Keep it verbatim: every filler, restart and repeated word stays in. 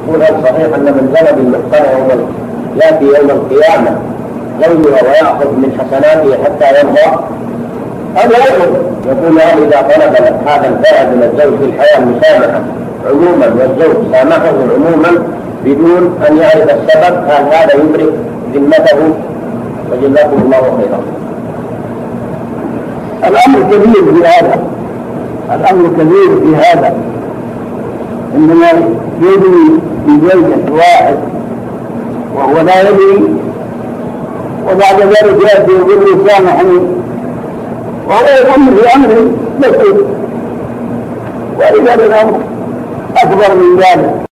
يقول هل صحيح أن من زنى بالمحصنة يوم يأتي يوم القيامة زوجها ويأخذ من حسناته حتى يرضى؟ هذا يقول يقول هل إذا طلب هذا الفاعل من الزوج في الحياة المسامحة عموما والزوج سامحه عموما بدون أن يعرف السبب هل هذا يبرئ ذمته؟ وجزاكم الله خيرا. الأمر كبير في هذا، الأمر كبير في هذا، إنما يدري بزوجة واحد وهو لا يدري، وبعد ذلك يأتي يقول لي سامحني وهو يقوم بأمر بسيط، ولذلك الأمر أكبر من ذلك.